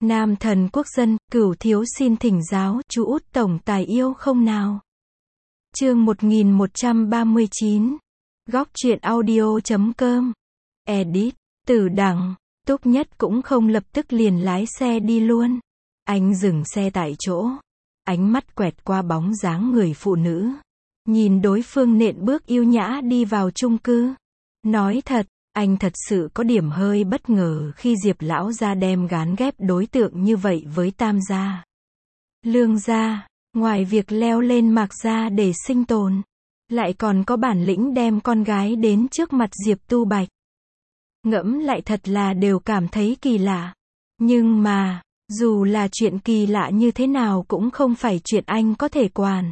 Nam thần quốc dân, Cửu thiếu xin thỉnh giáo, chú út tổng tài yêu không nào? Chương 1139. Góc truyện audio.com. Edit. Tử Đằng. Túc Nhất cũng không lập tức liền lái xe đi luôn. Anh dừng xe tại chỗ. Ánh mắt quẹt qua bóng dáng người phụ nữ. Nhìn đối phương nện bước yêu nhã đi vào chung cư. Nói thật, anh thật sự có điểm hơi bất ngờ khi Diệp lão gia đem gán ghép đối tượng như vậy với Tam gia. Lương gia, ngoài việc leo lên Mạc gia để sinh tồn, lại còn có bản lĩnh đem con gái đến trước mặt Diệp Tu Bạch. Ngẫm lại thật là đều cảm thấy kỳ lạ. Nhưng mà, dù là chuyện kỳ lạ như thế nào cũng không phải chuyện anh có thể quản.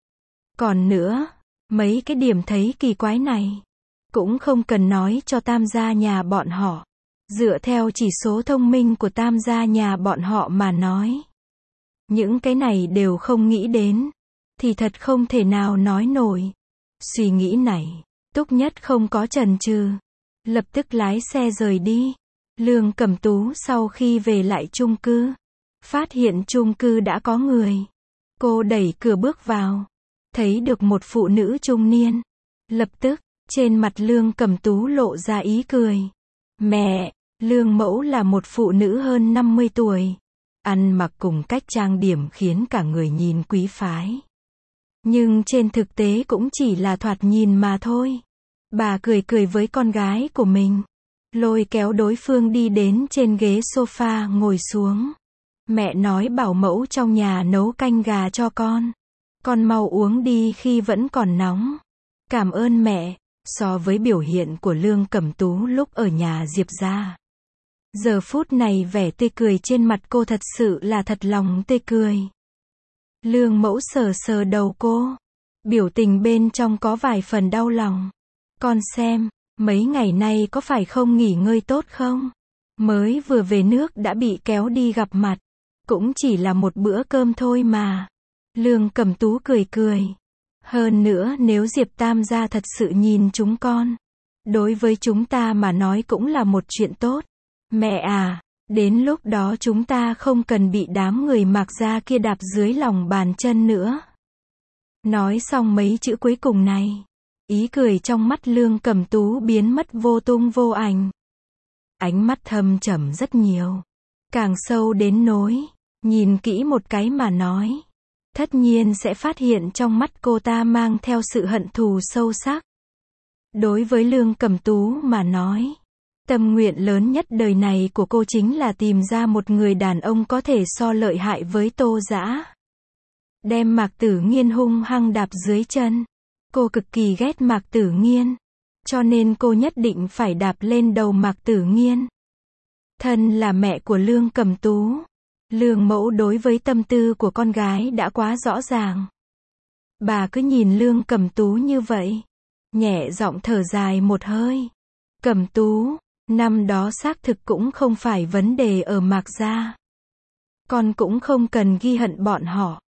Còn nữa, mấy cái điểm thấy kỳ quái này cũng không cần nói cho Tam gia nhà bọn họ. Dựa theo chỉ số thông minh của Tam gia nhà bọn họ mà nói, những cái này đều không nghĩ đến, thì thật không thể nào nói nổi. Suy nghĩ này, Túc Nhất không có chần chừ, lập tức lái xe rời đi. Lương Cẩm Tú sau khi về lại chung cư, phát hiện chung cư đã có người. Cô đẩy cửa bước vào, thấy được một phụ nữ trung niên. Lập tức, trên mặt Lương Cẩm Tú lộ ra ý cười. Mẹ, Lương mẫu là một phụ nữ hơn 50 tuổi. Ăn mặc cùng cách trang điểm khiến cả người nhìn quý phái. Nhưng trên thực tế cũng chỉ là thoạt nhìn mà thôi. Bà cười cười với con gái của mình, lôi kéo đối phương đi đến trên ghế sofa ngồi xuống. Mẹ nói bảo mẫu trong nhà nấu canh gà cho con mau uống đi khi vẫn còn nóng. Cảm ơn mẹ. So với biểu hiện của Lương Cẩm Tú lúc ở nhà Diệp gia, giờ phút này vẻ tươi cười trên mặt cô thật sự là thật lòng tươi cười. Lương mẫu sờ sờ đầu cô, biểu tình bên trong có vài phần đau lòng. Con xem, mấy ngày nay có phải không nghỉ ngơi tốt không? Mới vừa về nước đã bị kéo đi gặp mặt, cũng chỉ là một bữa cơm thôi mà. Lương Cẩm Tú cười cười. Hơn nữa nếu Diệp Tam gia thật sự nhìn chúng con, đối với chúng ta mà nói cũng là một chuyện tốt. Mẹ à, đến lúc đó chúng ta không cần bị đám người Mạc gia kia đạp dưới lòng bàn chân nữa. Nói xong mấy chữ cuối cùng này, ý cười trong mắt Lương Cẩm Tú biến mất vô tung vô ảnh. Ánh mắt thâm trầm rất nhiều, càng sâu đến nỗi, nhìn kỹ một cái mà nói, tất nhiên sẽ phát hiện trong mắt cô ta mang theo sự hận thù sâu sắc. Đối với Lương Cẩm Tú mà nói, tâm nguyện lớn nhất đời này của cô chính là tìm ra một người đàn ông có thể so lợi hại với Tô Dã. Đem Mạc Tử Nghiên hung hăng đạp dưới chân. Cô cực kỳ ghét Mạc Tử Nghiên, cho nên cô nhất định phải đạp lên đầu Mạc Tử Nghiên. Thân là mẹ của Lương Cẩm Tú, Lương mẫu đối với tâm tư của con gái đã quá rõ ràng. Bà cứ nhìn Lương Cẩm Tú như vậy, nhẹ giọng thở dài một hơi. Cẩm Tú, năm đó xác thực cũng không phải vấn đề ở Mạc gia. Con cũng không cần ghi hận bọn họ.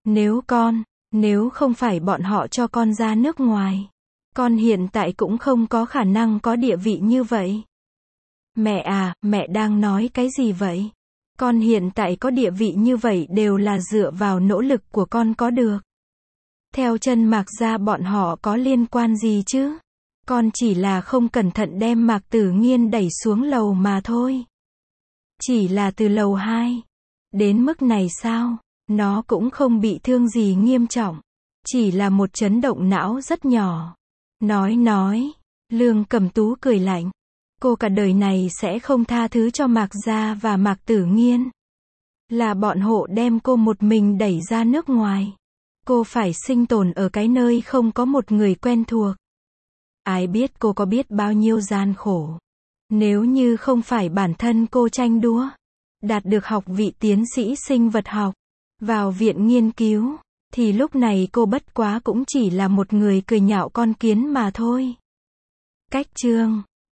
Nếu không phải bọn họ cho con ra nước ngoài, con hiện tại cũng không có khả năng có địa vị như vậy. Mẹ à, mẹ đang nói cái gì vậy? Con hiện tại có địa vị như vậy đều là dựa vào nỗ lực của con có được. Theo chân Mạc gia bọn họ có liên quan gì chứ? Con chỉ là không cẩn thận đem Mạc Tử Nghiên đẩy xuống lầu mà thôi. Chỉ là từ lầu 2. Đến mức này sao? Nó cũng không bị thương gì nghiêm trọng. Chỉ là một chấn động não rất nhỏ. Nói. Lương Cẩm Tú cười lạnh. Cô cả đời này sẽ không tha thứ cho Mạc gia và Mạc Tử Nghiên. Là bọn họ đem cô một mình đẩy ra nước ngoài. Cô phải sinh tồn ở cái nơi không có một người quen thuộc. Ai biết cô có biết bao nhiêu gian khổ. Nếu như không phải bản thân cô tranh đua, đạt được học vị tiến sĩ sinh vật học, vào viện nghiên cứu, thì lúc này cô bất quá cũng chỉ là một người cười nhạo con kiến mà thôi. Cách chương